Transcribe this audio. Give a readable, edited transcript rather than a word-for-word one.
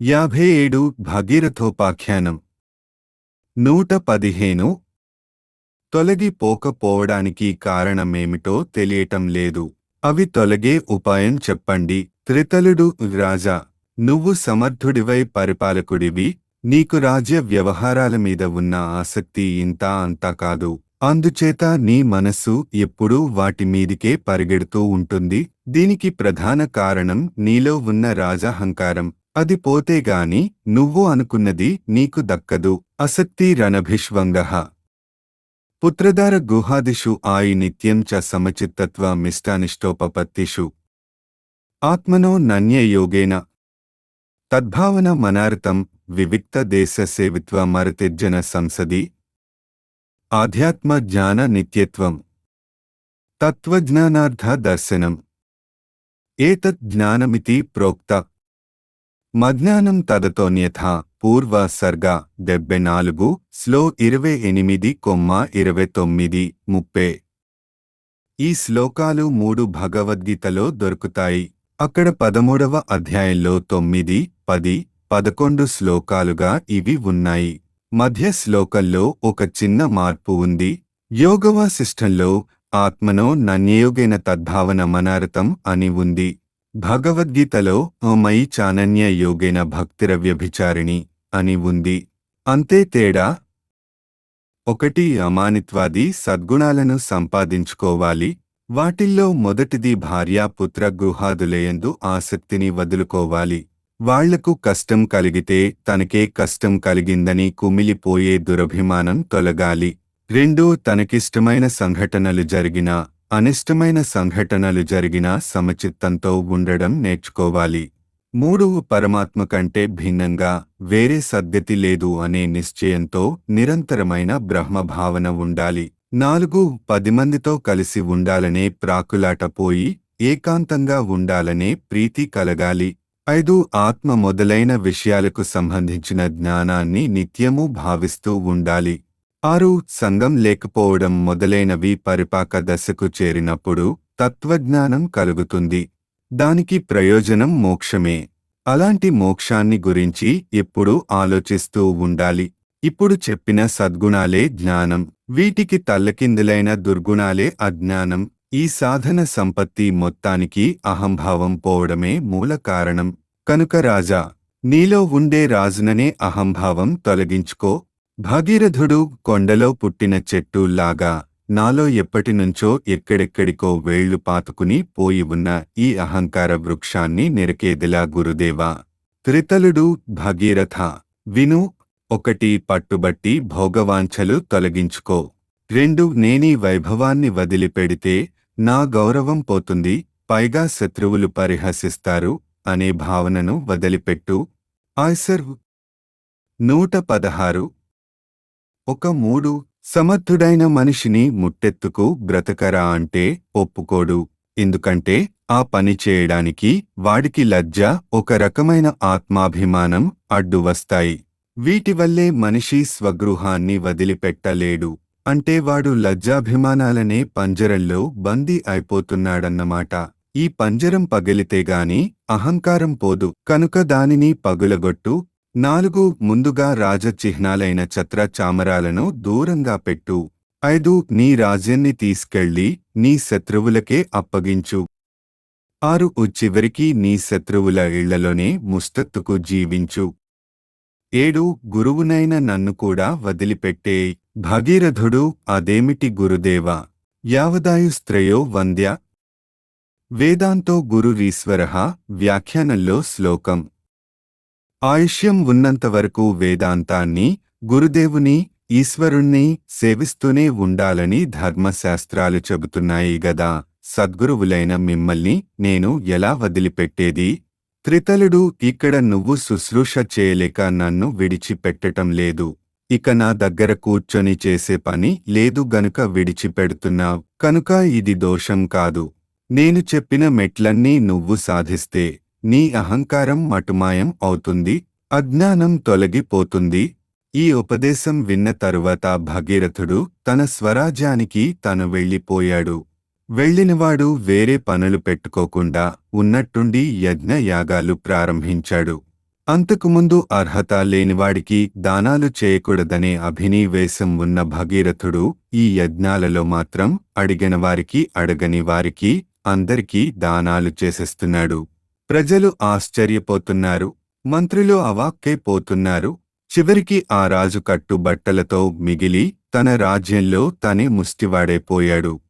57 భగీరథోపాఖ్యానం 115 తొలగిపోకపోవడానికి కారణమేమిటో తెలియటం లేదు. అవి తొలగే ఉపాయం చెప్పండి. త్రితలుడు రాజా, నువ్వు సమర్థుడివై పరిపాలకుడివి. నీకు రాజ్య వ్యవహారాల మీద ఉన్న ఆసక్తి ఇంతా అంతా కాదు. అందుచేత నీ మనస్సు ఎప్పుడూ వాటి మీదికే పరిగెడుతూ ఉంటుంది. దీనికి ప్రధాన కారణం నీలో ఉన్న రాజాహంకారం. అది పోతేగాని నువ్వు అనుకున్నది నీకు దక్కదు. అసక్తి రణభిష్వంగః పుత్రదార గుహాదిషు ఆయి నిత్యం చ సమచిత్తత్వ మిష్టానిష్టోపపత్తిషు ఆత్మనో నన్యయోగేన తద్భావన మనార్తం వివిక్త దేశ సేవిత్వ మరతిర్జన సంసది ఆధ్యాత్మ జ్ఞాన నిత్యత్వం తత్వజ్ఞానార్థ దర్శనం ఏతత్ జ్ఞానమితి ప్రోక్త మజ్ఞానం తదతోన్యథా పూర్వ సర్గ 74 స్లో 28,29 30. ఈ శ్లోకాలు 3 భగవద్గీతలో దొరుకుతాయి. అక్కడ 13వ అధ్యాయంలో 9, 10, 11 శ్లోకాలుగా ఇవి ఉన్నాయి. మధ్య శ్లోకంలో ఒక చిన్న మార్పు ఉంది. యోగవాసిష్టంలో ఆత్మనో నన్యయోగేన తద్భావన మనారతం అని ఉంది. భగవద్గీతలో మయి చానన్య యోగేన భక్తిరవ్యభిచారిణి అని ఉంది. అంతే తేడా. ఒకటి అమానిత్వాది సద్గుణాలను సంపాదించుకోవాలి. వాటిల్లో మొదటిది భార్యాపుత్ర గృహాదులయందు ఆసక్తిని వదులుకోవాలి. వాళ్లకు కష్టం కలిగితే తనకే కష్టం కలిగిందని కుమిలిపోయే దురభిమానం తొలగాలి. 2 తనకిష్టమైన సంఘటనలు జరిగినా అనిష్టమైన సంఘటనలు జరిగినా సమచిత్తంతో ఉండడం నేర్చుకోవాలి. 3 పరమాత్మ కంటే భిన్నంగా వేరే సద్గతి లేదు అనే నిశ్చయంతో నిరంతరమైన బ్రహ్మభావన ఉండాలి. 4 10 మందితో కలిసి ఉండాలనే ప్రాకులాట పోయి ఏకాంతంగా ఉండాలనే ప్రీతి కలగాలి. 5 ఆత్మ మొదలైన విషయాలకు సంబంధించిన జ్ఞానాన్ని నిత్యము భావిస్తూ ఉండాలి. 6 సంగం లేకపోవడం మొదలైనవి పరిపాక దశకు చేరినప్పుడు తత్వజ్ఞానం కలుగుతుంది. దానికి ప్రయోజనం మోక్షమే. అలాంటి మోక్షాన్ని గురించి ఎప్పుడూ ఆలోచిస్తూ ఉండాలి. ఇప్పుడు చెప్పిన సద్గుణాలే జ్ఞానం. వీటికి తల్లకిందులైన దుర్గుణాలే అజ్ఞానం. ఈ సాధన సంపత్తి మొత్తానికి అహంభావం పోవడమే మూల కారణం. కనుక రాజా, నీలో ఉండే రాజుననే అహంభావం తొలగించుకో. భగీరథుడు కొండలో పుట్టిన చెట్టు లాగా నాలో ఎప్పటినుంచో ఎక్కడెక్కడికో వేళ్లు పాతుకుని పోయి ఉన్న ఈ అహంకార వృక్షాన్ని నిరకేదిలా గురుదేవా. త్రితలుడు భగీరథ, విను. 1 పట్టుబట్టి భోగవాంఛలు తొలగించుకో. 2 నేనీ వైభవాన్ని వదిలిపెడితే నా గౌరవం పోతుంది, పైగా శత్రువులు పరిహసిస్తారు అనే భావనను వదిలిపెట్టు. ఆయ్సర్ 116. 3 సమర్థుడైన మనిషిని ముట్టెత్తుకు బ్రతకరా అంటే ఒప్పుకోడు. ఎందుకంటే ఆ పని చేయడానికి వాడికి లజ్జ, ఒక రకమైన ఆత్మాభిమానం అడ్డు వస్తాయి. వీటివల్లే మనిషి స్వగృహాన్ని వదిలిపెట్టలేడు. అంటే వాడు లజ్జాభిమానాలనే పంజరంలో బందీ అయిపోతున్నాడన్నమాట. ఈ పంజరం పగిలితేగాని అహంకారం పోదు. కనుక దానిని పగులగొట్టు. 4 ముందుగా రాజచిహ్నాలైన ఛత్ర చామరాలను దూరంగా పెట్టు. 5 నీ రాజ్యాన్ని తీసుకెళ్లి నీ శత్రువులకే అప్పగించు. 6 చివరికి నీ శత్రువుల ఇళ్లలోనే ముస్తత్తుకు జీవించు. 7 గురువునైన నన్ను కూడా వదిలిపెట్టే. భగీరథుడు, అదేమిటి గురుదేవా? యావదాయుస్త్రయో వంద్య. వేదాంతో గురురీశ్వరః. వ్యాఖ్యానంలో శ్లోకం. ఆయుష్యం ఉన్నంతవరకు వేదాంతాన్ని, గురుదేవుని, ఈశ్వరుణ్ణి సేవిస్తూనే ఉండాలని ధర్మశాస్త్రాలు చెబుతున్నాయి గదా. సద్గురువులైన మిమ్మల్ని నేను ఎలా వదిలిపెట్టేది? త్రితలుడు, ఇక్కడ నువ్వు శుశ్రూష చేయలేక నన్ను విడిచిపెట్టటం లేదు. ఇక నా దగ్గర కూర్చొని చేసే పని లేదు గనుక విడిచిపెడుతున్నావ్. కనుక ఇది దోషం కాదు. నేను చెప్పిన మెట్లన్నీ నువ్వు సాధిస్తే నీ అహంకారం మటుమాయం అవుతుంది, అజ్ఞానం తొలగిపోతుంది. ఈ ఉపదేశం విన్న తరువాత భగీరథుడు తన స్వరాజ్యానికి తను వెళ్ళిపోయాడు. వెళ్ళినవాడు వేరే పనులు పెట్టుకోకుండా ఉన్నట్టుండి యజ్ఞయాగాలు ప్రారంభించాడు. అంతకుముందు అర్హత లేనివాడికి దానాలు చేయకూడదనే అభినవేశం ఉన్న భగీరథుడు ఈ యజ్ఞాలలో మాత్రం అడిగిన వారికి అడగని వారికి అందరికీ దానాలు చేసేస్తున్నాడు. ప్రజలు ఆశ్చర్యపోతున్నారు. మంత్రులు అవాక్కైపోతున్నారు. చివరికి ఆ రాజు కట్టు బట్టలతో మిగిలి తన రాజ్యంలో తనే ముష్టివాడైపోయాడు.